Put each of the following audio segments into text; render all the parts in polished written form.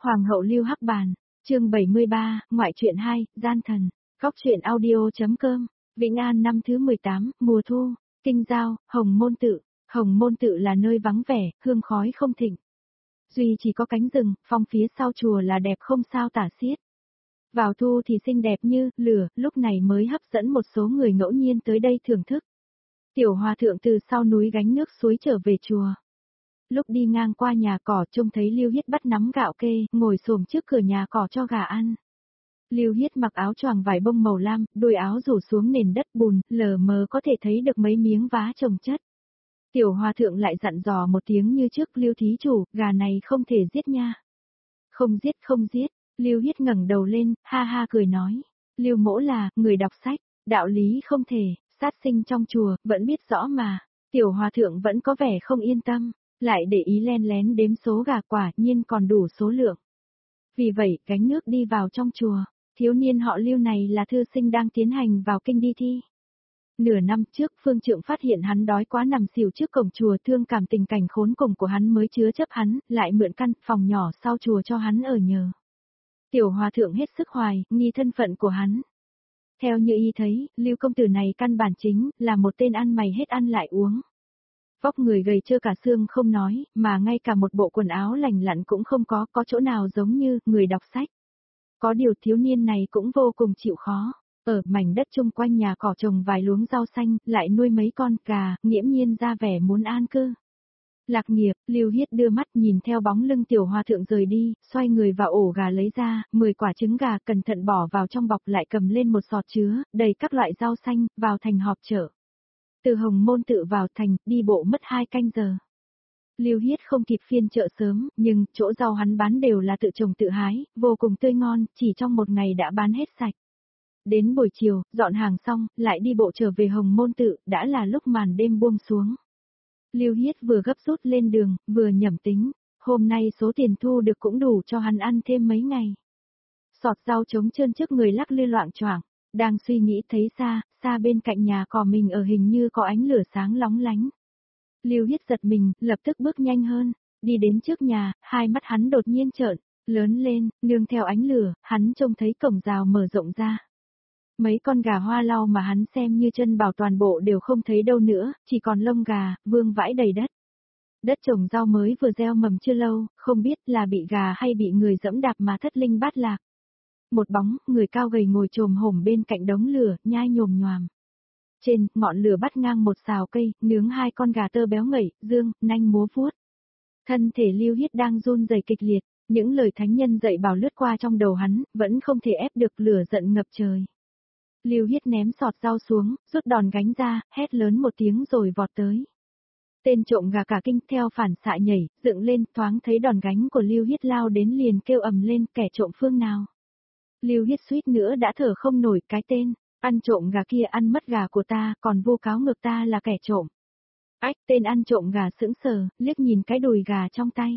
Hoàng hậu Lưu Hắc Bàn, chương 73, ngoại truyện 2, gian thần, góc truyện audio.com, Vĩnh An năm thứ 18, mùa thu, Kinh Giao, Hồng Môn Tự. Hồng Môn Tự là nơi vắng vẻ, hương khói không thịnh. Duy chỉ có cánh rừng, phong phía sau chùa là đẹp không sao tả xiết. Vào thu thì xinh đẹp như lửa, lúc này mới hấp dẫn một số người ngẫu nhiên tới đây thưởng thức. Tiểu hòa thượng từ sau núi gánh nước suối trở về chùa. Lúc đi ngang qua nhà cỏ trông thấy Lưu Hiết bắt nắm gạo kê, ngồi xổm trước cửa nhà cỏ cho gà ăn. Lưu Hiết mặc áo choàng vải bông màu lam, đôi áo rủ xuống nền đất bùn, lờ mờ có thể thấy được mấy miếng vá chồng chất. Tiểu hòa thượng lại dặn dò một tiếng như trước, Lưu thí chủ, gà này không thể giết nha. Không giết không giết, Lưu Hiết ngẩng đầu lên, ha ha cười nói. Lưu mỗ là, người đọc sách, đạo lý không thể, sát sinh trong chùa, vẫn biết rõ mà. Tiểu hòa thượng vẫn có vẻ không yên tâm, lại để ý len lén đếm số gà, quả nhiên còn đủ số lượng. Vì vậy, gánh nước đi vào trong chùa, thiếu niên họ Lưu này là thư sinh đang tiến hành vào kinh đi thi. Nửa năm trước, phương trượng phát hiện hắn đói quá nằm xỉu trước cổng chùa, thương cảm tình cảnh khốn cùng của hắn mới chứa chấp hắn, lại mượn căn phòng nhỏ sau chùa cho hắn ở nhờ. Tiểu hòa thượng hết sức hoài, nghi thân phận của hắn. Theo như y thấy, Lưu công tử này căn bản chính là một tên ăn mày hết ăn lại uống. Vóc người gầy trơ cả xương không nói, mà ngay cả một bộ quần áo lành lặn cũng không có chỗ nào giống như người đọc sách. Có điều thiếu niên này cũng vô cùng chịu khó. Ở mảnh đất chung quanh nhà cỏ trồng vài luống rau xanh, lại nuôi mấy con gà, nghiễm nhiên ra vẻ muốn an cư. Lạc nghiệp, Lưu Hiết đưa mắt nhìn theo bóng lưng tiểu hòa thượng rời đi, xoay người vào ổ gà lấy ra, 10 quả trứng gà cẩn thận bỏ vào trong bọc, lại cầm lên một sọt chứa, đầy các loại rau xanh, vào thành họp chợ. Từ Hồng Môn Tự vào thành, đi bộ mất 2 canh giờ. Lưu Hiết không kịp phiên chợ sớm, nhưng chỗ rau hắn bán đều là tự trồng tự hái, vô cùng tươi ngon, chỉ trong một ngày đã bán hết sạch. Đến buổi chiều, dọn hàng xong, lại đi bộ trở về Hồng Môn Tự, đã là lúc màn đêm buông xuống. Lưu Hiết vừa gấp rút lên đường, vừa nhẩm tính, hôm nay số tiền thu được cũng đủ cho hắn ăn thêm mấy ngày. Sọt rau trống trơn trước người lắc lư loạng choạng, đang suy nghĩ thấy xa bên cạnh nhà cỏ mình ở hình như có ánh lửa sáng lóng lánh. Lưu Hiết giật mình, lập tức bước nhanh hơn, đi đến trước nhà, hai mắt hắn đột nhiên trợn lớn lên, nương theo ánh lửa, hắn trông thấy cổng rào mở rộng ra. Mấy con gà hoa lau mà hắn xem như chân bảo toàn bộ đều không thấy đâu nữa, chỉ còn lông gà, vương vãi đầy đất. Đất trồng rau mới vừa gieo mầm chưa lâu, không biết là bị gà hay bị người dẫm đạp mà thất linh bát lạc. Một bóng, người cao gầy ngồi chồm hổm bên cạnh đống lửa, nhai nhồm nhoàm. Trên, ngọn lửa bắt ngang một xào cây, nướng 2 con gà tơ béo ngậy, dương, nanh múa vuốt. Thân thể Lưu Hiết đang run rẩy kịch liệt, những lời thánh nhân dạy bảo lướt qua trong đầu hắn, vẫn không thể ép được lửa giận ngập trời. Lưu Hiết ném sọt rau xuống, rút đòn gánh ra, hét lớn một tiếng rồi vọt tới. Tên trộm gà cả kinh theo phản xạ nhảy, dựng lên, thoáng thấy đòn gánh của Lưu Hiết lao đến liền kêu ầm lên, kẻ trộm phương nào. Lưu Hiết suýt nữa đã thở không nổi, cái tên ăn trộm gà kia ăn mất gà của ta, còn vu cáo ngược ta là kẻ trộm. Ách, tên ăn trộm gà sững sờ, liếc nhìn cái đùi gà trong tay.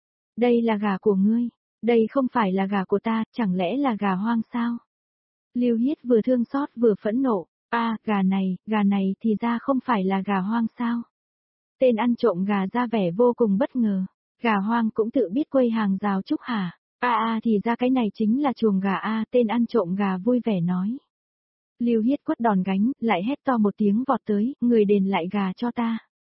Đây là gà của ngươi, đây không phải là gà của ta, chẳng lẽ là gà hoang sao? Lưu Hiết vừa thương xót vừa phẫn nộ, gà này thì ra không phải là gà hoang sao? Tên ăn trộm gà ra vẻ vô cùng bất ngờ, gà hoang cũng tự biết quây hàng rào chúc hả? Thì ra cái này chính là chuồng gà tên ăn trộm gà vui vẻ nói. Lưu Hiết quất đòn gánh, lại hét to một tiếng vọt tới, người đền lại gà cho ta.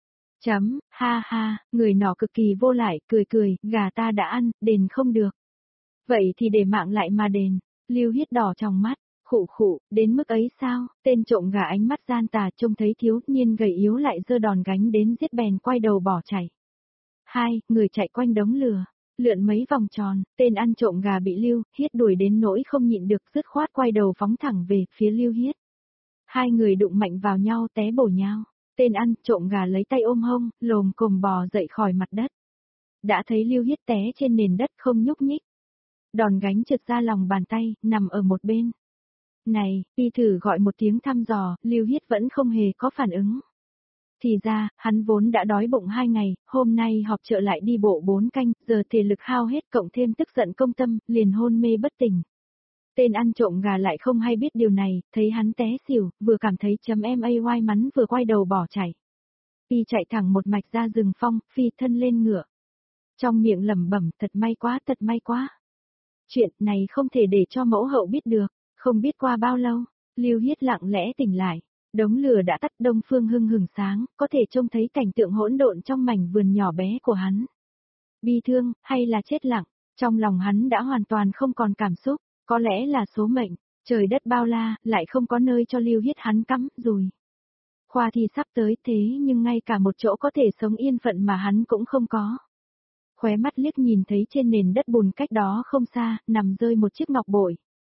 Ha ha, người nọ cực kỳ vô lại, cười, gà ta đã ăn, đền không được. Vậy thì để mạng lại mà đền. Lưu Hiết đỏ trong mắt, khụ, đến mức ấy sao? Tên trộm gà ánh mắt gian tà trông thấy thiếu niên gầy yếu lại giơ đòn gánh đến giết bèn quay đầu bỏ chạy. Người chạy quanh đống lửa, lượn mấy vòng tròn, tên ăn trộm gà bị Lưu Hiết đuổi đến nỗi không nhịn được, dứt khoát quay đầu phóng thẳng về phía Lưu Hiết. Hai người đụng mạnh vào nhau té bổ nhau, tên ăn trộm gà lấy tay ôm hông, lồm cồm bò dậy khỏi mặt đất. Đã thấy Lưu Hiết té trên nền đất không nhúc nhích. Đòn gánh trượt ra lòng bàn tay, nằm ở một bên. Này, y thử gọi một tiếng thăm dò, Lưu Hiết vẫn không hề có phản ứng. Thì ra, hắn vốn đã đói bụng 2 ngày, hôm nay họp chợ lại đi bộ 4 canh, giờ thể lực hao hết cộng thêm tức giận công tâm, liền hôn mê bất tỉnh. Tên ăn trộm gà lại không hay biết điều này, thấy hắn té xỉu, vừa cảm thấy may mắn vừa quay đầu bỏ chạy. Y chạy thẳng một mạch ra rừng phong, phi thân lên ngựa. Trong miệng lẩm bẩm thật may quá, thật may quá. Chuyện này không thể để cho mẫu hậu biết được, không biết qua bao lâu, Lưu Hiết lặng lẽ tỉnh lại. Đống lửa đã tắt, đông phương hưng hừng sáng, có thể trông thấy cảnh tượng hỗn độn trong mảnh vườn nhỏ bé của hắn. Bi thương, hay là chết lặng, trong lòng hắn đã hoàn toàn không còn cảm xúc, có lẽ là số mệnh, trời đất bao la, lại không có nơi cho Lưu Hiết hắn cắm rùi. Khoa thi sắp tới thế nhưng ngay cả một chỗ có thể sống yên phận mà hắn cũng không có. Khóe mắt liếc nhìn thấy trên nền đất bùn cách đó không xa, nằm rơi một chiếc ngọc bội.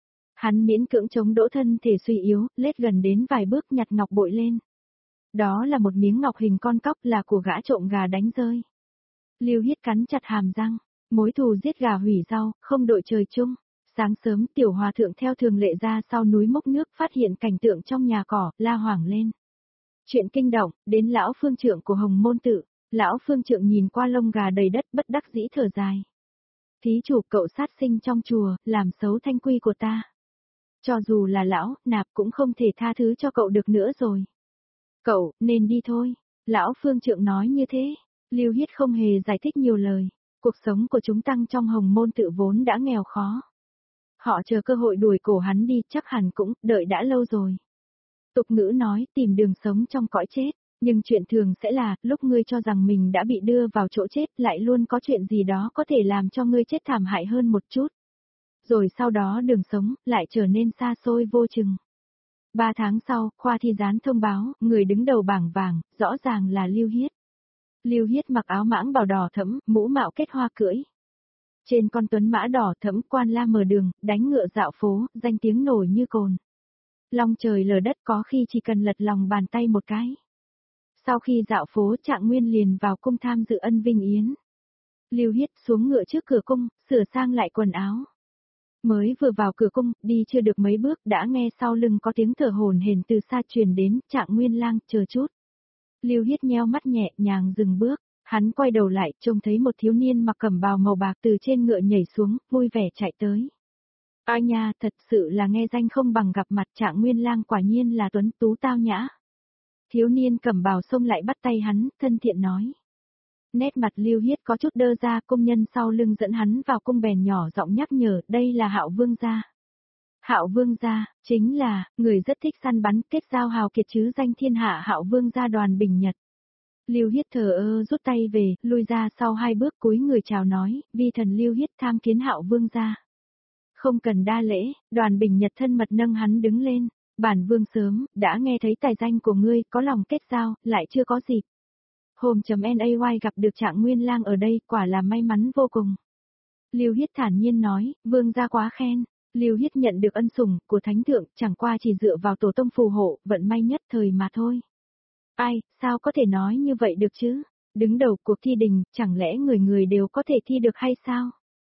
Hắn miễn cưỡng chống đỡ thân thể suy yếu, lết gần đến vài bước nhặt ngọc bội lên. Đó là một miếng ngọc hình con cóc, là của gã trộm gà đánh rơi. Lưu Hiết cắn chặt hàm răng, mối thù giết gà hủy rau, không đội trời chung. Sáng sớm tiểu hòa thượng theo thường lệ ra sau núi múc nước, phát hiện cảnh tượng trong nhà cỏ, la hoảng lên. Chuyện kinh động, đến lão phương trượng của Hồng Môn Tự. Lão phương trượng nhìn qua lông gà đầy đất, bất đắc dĩ thở dài. Thí chủ, cậu sát sinh trong chùa, làm xấu thanh quy của ta. Cho dù là lão, nạp cũng không thể tha thứ cho cậu được nữa rồi. Cậu, nên đi thôi. Lão phương trượng nói như thế. Lưu Hiết không hề giải thích nhiều lời. Cuộc sống của chúng tăng trong Hồng Môn Tự vốn đã nghèo khó. Họ chờ cơ hội đuổi cổ hắn đi, chắc hẳn cũng đợi đã lâu rồi. Tục ngữ nói tìm đường sống trong cõi chết, nhưng chuyện thường sẽ là lúc ngươi cho rằng mình đã bị đưa vào chỗ chết, lại luôn có chuyện gì đó có thể làm cho ngươi chết thảm hại hơn một chút. Rồi sau đó đường sống lại trở nên xa xôi vô chừng. 3 tháng sau, khoa thi gián thông báo, người đứng đầu bảng vàng, rõ ràng là Lưu Hiết. Lưu Hiết mặc áo mãng bào đỏ thẫm, mũ mạo kết hoa cưỡi. Trên con tuấn mã đỏ thẫm, quan la mở đường, đánh ngựa dạo phố, danh tiếng nổi như cồn. Long trời lở đất, có khi chỉ cần lật lòng bàn tay một cái. Sau khi dạo phố, Trạng Nguyên liền vào cung tham dự ân vinh yến. Lưu Hiết xuống ngựa trước cửa cung, sửa sang lại quần áo. Mới vừa vào cửa cung, đi chưa được mấy bước đã nghe sau lưng có tiếng thở hổn hển từ xa truyền đến, Trạng Nguyên lang, chờ chút. Lưu Hiết nheo mắt nhẹ nhàng dừng bước, hắn quay đầu lại, trông thấy một thiếu niên mặc cẩm bào màu bạc từ trên ngựa nhảy xuống, vui vẻ chạy tới. Ai nha, thật sự là nghe danh không bằng gặp mặt, Trạng Nguyên lang quả nhiên là tuấn tú tao nhã. Thiếu niên cẩm bào xông lại bắt tay hắn, thân thiện nói. Nét mặt Lưu Hiết có chút đơ ra, công nhân sau lưng dẫn hắn vào cung bèn nhỏ giọng nhắc nhở, đây là Hạo Vương gia. Hạo Vương gia, chính là, người rất thích săn bắn, kết giao hào kiệt chứ danh thiên hạ Hạo Vương gia Đoàn Bình Nhật. Lưu Hiết thờ ơ rút tay về, lui ra sau 2 bước cúi người chào nói, vi thần Lưu Hiết tham kiến Hạo Vương gia. Không cần đa lễ, Đoàn Bình Nhật thân mật nâng hắn đứng lên. Bản vương sớm, đã nghe thấy tài danh của ngươi, có lòng kết giao, lại chưa có dịp. Hôm.nay gặp được Trạng Nguyên lang ở đây, quả là may mắn vô cùng. Lưu Hiết thản nhiên nói, vương gia quá khen. Lưu Hiết nhận được ân sủng của thánh thượng, chẳng qua chỉ dựa vào tổ tông phù hộ, vận may nhất thời mà thôi. Ai, sao có thể nói như vậy được chứ? Đứng đầu cuộc thi đình, chẳng lẽ người người đều có thể thi được hay sao?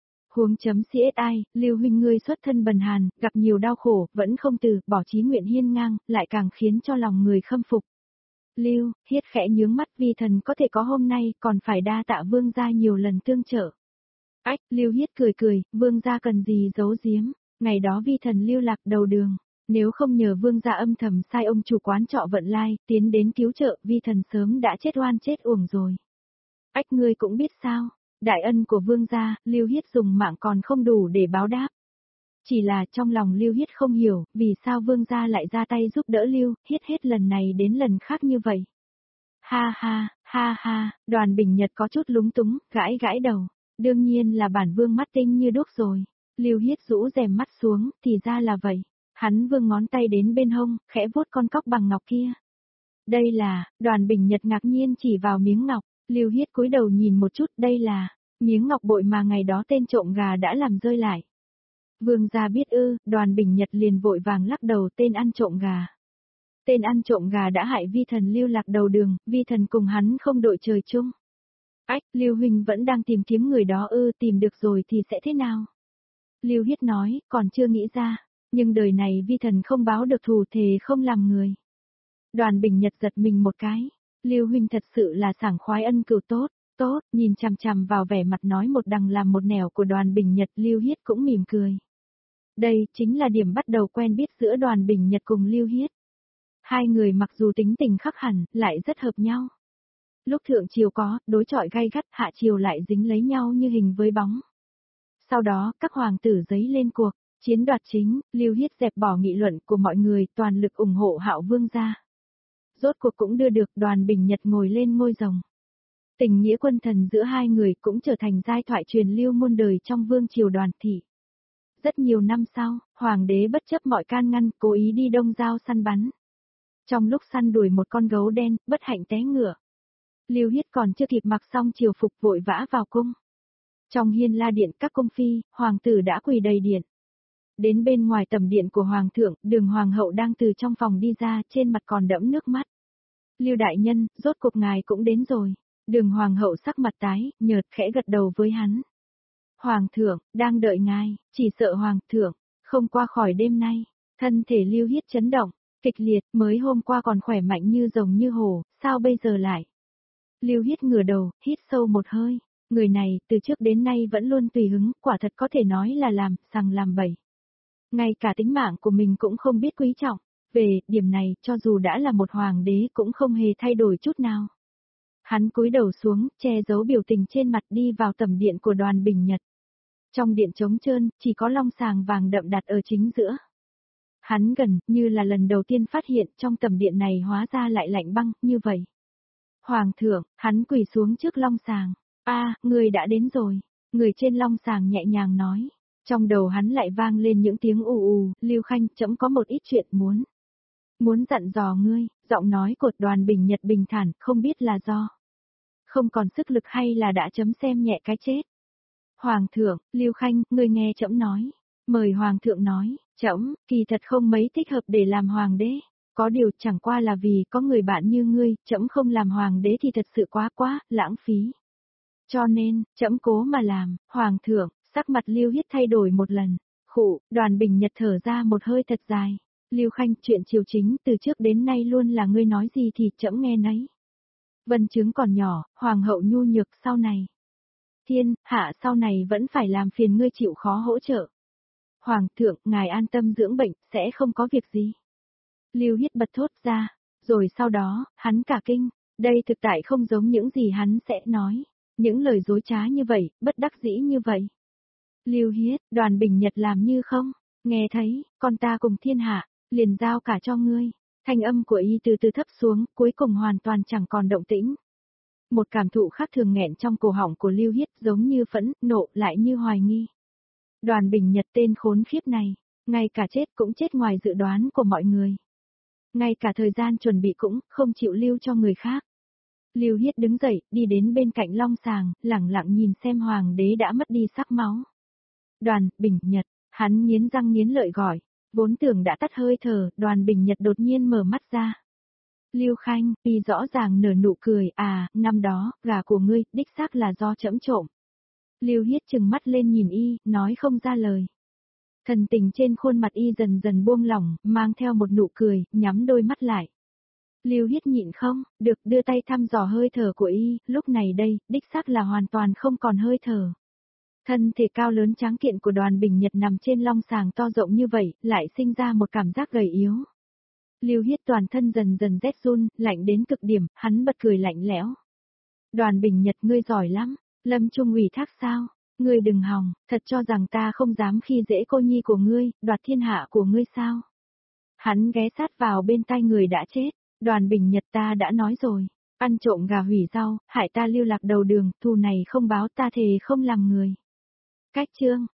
Huống.CSI, Lưu huynh ngươi xuất thân bần hàn, gặp nhiều đau khổ, vẫn không từ bỏ chí nguyện hiên ngang, lại càng khiến cho lòng người khâm phục. Lưu, Hiết khẽ nhướng mắt, vi thần có thể có hôm nay, còn phải đa tạ vương gia nhiều lần tương trợ. Ách, Lưu Hiết cười cười, vương gia cần gì giấu giếm, ngày đó vi thần lưu lạc đầu đường, nếu không nhờ vương gia âm thầm sai ông chủ quán trọ Vận Lai, tiến đến cứu trợ, vi thần sớm đã chết oan chết uổng rồi. Ách, ngươi cũng biết sao? Đại ân của vương gia, Lưu Hiết dùng mạng còn không đủ để báo đáp. Chỉ là trong lòng Lưu Hiết không hiểu, vì sao vương gia lại ra tay giúp đỡ Lưu Hiết hết lần này đến lần khác như vậy. Ha ha, Đoàn Bình Nhật có chút lúng túng, gãi gãi đầu. Đương nhiên là bản vương mắt tinh như đuốc rồi. Lưu Hiết rũ rèm mắt xuống, thì ra là vậy. Hắn vương ngón tay đến bên hông, khẽ vuốt con cóc bằng ngọc kia. Đây là, Đoàn Bình Nhật ngạc nhiên chỉ vào miếng ngọc. Lưu Hiết cúi đầu nhìn một chút, đây là miếng ngọc bội mà ngày đó tên trộm gà đã làm rơi lại. Vương gia biết ư, Đoàn Bình Nhật liền vội vàng lắc đầu, tên ăn trộm gà. Tên ăn trộm gà đã hại vi thần lưu lạc đầu đường, vi thần cùng hắn không đội trời chung. Ách, Lưu huynh vẫn đang tìm kiếm người đó ư, tìm được rồi thì sẽ thế nào? Lưu Hiết nói, còn chưa nghĩ ra, nhưng đời này vi thần không báo được thù thề không làm người. Đoàn Bình Nhật giật mình một cái. Lưu huynh thật sự là sảng khoái ân cừu tốt, nhìn chằm chằm vào vẻ mặt nói một đằng làm một nẻo của Đoàn Bình Nhật, Lưu Hiết cũng mỉm cười. Đây chính là điểm bắt đầu quen biết giữa Đoàn Bình Nhật cùng Lưu Hiết. Hai người mặc dù tính tình khác hẳn, lại rất hợp nhau. Lúc thượng triều có, đối chọi gay gắt, hạ triều lại dính lấy nhau như hình với bóng. Sau đó, các hoàng tử giấy lên cuộc, chiến đoạt chính, Lưu Hiết dẹp bỏ nghị luận của mọi người, toàn lực ủng hộ Hạo Vương gia. Rốt cuộc cũng đưa được Đoàn Bình Nhật ngồi lên ngôi rồng. Tình nghĩa quân thần giữa hai người cũng trở thành giai thoại truyền lưu muôn đời trong vương triều Đoàn thị. Rất nhiều năm sau, hoàng đế bất chấp mọi can ngăn, cố ý đi Đông Giao săn bắn. Trong lúc săn đuổi một con gấu đen, bất hạnh té ngựa. Lưu Hiết còn chưa kịp mặc xong triều phục vội vã vào cung. Trong hiên la điện các cung phi, hoàng tử đã quỳ đầy điện. Đến bên ngoài tầm điện của hoàng thượng, Đường hoàng hậu đang từ trong phòng đi ra, trên mặt còn đẫm nước mắt. Lưu đại nhân, rốt cuộc ngài cũng đến rồi. Đường hoàng hậu sắc mặt tái, nhợt khẽ gật đầu với hắn. Hoàng thượng, đang đợi ngài, chỉ sợ hoàng thượng, không qua khỏi đêm nay. Thân thể Lưu Hiết chấn động, kịch liệt, mới hôm qua còn khỏe mạnh như rồng như hổ, sao bây giờ lại? Lưu Hiết ngửa đầu, hít sâu một hơi. Người này, từ trước đến nay vẫn luôn tùy hứng, quả thật có thể nói là làm, sằng làm bậy. Ngay cả tính mạng của mình cũng không biết quý trọng. Về, điểm này, cho dù đã là một hoàng đế cũng không hề thay đổi chút nào. Hắn cúi đầu xuống, che giấu biểu tình trên mặt đi vào tầm điện của Đoàn Bình Nhật. Trong điện trống trơn, chỉ có long sàng vàng đậm đặt ở chính giữa. Hắn gần, như là lần đầu tiên phát hiện trong tầm điện này hóa ra lại lạnh băng, như vậy. Hoàng thượng, hắn quỳ xuống trước long sàng. Người đã đến rồi. Người trên long sàng nhẹ nhàng nói. Trong đầu hắn lại vang lên những tiếng ù ù, Lưu Khanh, trẫm có một ít chuyện muốn dặn dò ngươi. Giọng nói của Đoàn Bình Nhật bình thản, không biết là do không còn sức lực hay là đã chấm xem nhẹ cái chết. Hoàng thượng, Lưu Khanh, ngươi nghe trẫm nói. Mời hoàng thượng nói, trẫm, kỳ thật không mấy thích hợp để làm hoàng đế. Có điều chẳng qua là vì có người bạn như ngươi, trẫm không làm hoàng đế thì thật sự quá, lãng phí. Cho nên, trẫm cố mà làm, hoàng thượng, sắc mặt Lưu Hiết thay đổi một lần. Khụ, Đoàn Bình Nhật thở ra một hơi thật dài. Lưu Khanh, chuyện triều chính từ trước đến nay luôn là ngươi nói gì thì trẫm nghe nấy. Vân Trướng còn nhỏ, hoàng hậu nhu nhược sau này. Thiên, hạ sau này vẫn phải làm phiền ngươi chịu khó hỗ trợ. Hoàng thượng, ngài an tâm dưỡng bệnh, sẽ không có việc gì. Lưu Hiết bật thốt ra, rồi sau đó, hắn cả kinh, đây thực tại không giống những gì hắn sẽ nói. Những lời dối trá như vậy, bất đắc dĩ như vậy. Lưu Hiết, Đoàn Bình Nhật làm như không, nghe thấy, con ta cùng thiên hạ, liền giao cả cho ngươi. Thanh âm của y từ từ thấp xuống, cuối cùng hoàn toàn chẳng còn động tĩnh. Một cảm thụ khác thường nghẹn trong cổ họng của Lưu Hiết giống như phẫn, nộ lại như hoài nghi. Đoàn Bình Nhật tên khốn khiếp này, ngay cả chết cũng chết ngoài dự đoán của mọi người. Ngay cả thời gian chuẩn bị cũng không chịu lưu cho người khác. Lưu Hiết đứng dậy, đi đến bên cạnh long sàng, lẳng lặng nhìn xem hoàng đế đã mất đi sắc máu. Đoàn Bình Nhật, hắn nghiến răng nghiến lợi gọi, vốn tưởng đã tắt hơi thở, Đoàn Bình Nhật đột nhiên mở mắt ra. Lưu Khanh, y rõ ràng nở nụ cười, năm đó, gà của ngươi, đích xác là do trẫm trộm. Lưu Hiết trừng mắt lên nhìn y, nói không ra lời. Thần tình trên khuôn mặt y dần dần buông lỏng, mang theo một nụ cười, nhắm đôi mắt lại. Lưu Hiết nhịn không, được đưa tay thăm dò hơi thở của y, lúc này đây, đích xác là hoàn toàn không còn hơi thở. Thân thể cao lớn tráng kiện của Đoàn Bình Nhật nằm trên long sàng to rộng như vậy, lại sinh ra một cảm giác gầy yếu. Lưu Hiết toàn thân dần dần rét run, lạnh đến cực điểm, hắn bật cười lạnh lẽo. Đoàn Bình Nhật, ngươi giỏi lắm, Lâm Trung ủy thác sao? Ngươi đừng hòng, thật cho rằng ta không dám khi dễ cô nhi của ngươi, đoạt thiên hạ của ngươi sao? Hắn ghé sát vào bên tai người đã chết. Đoàn Bình Nhật, ta đã nói rồi, ăn trộm gà hủy rau, hại ta lưu lạc đầu đường, thù này không báo, ta thề không làm người. Cách chương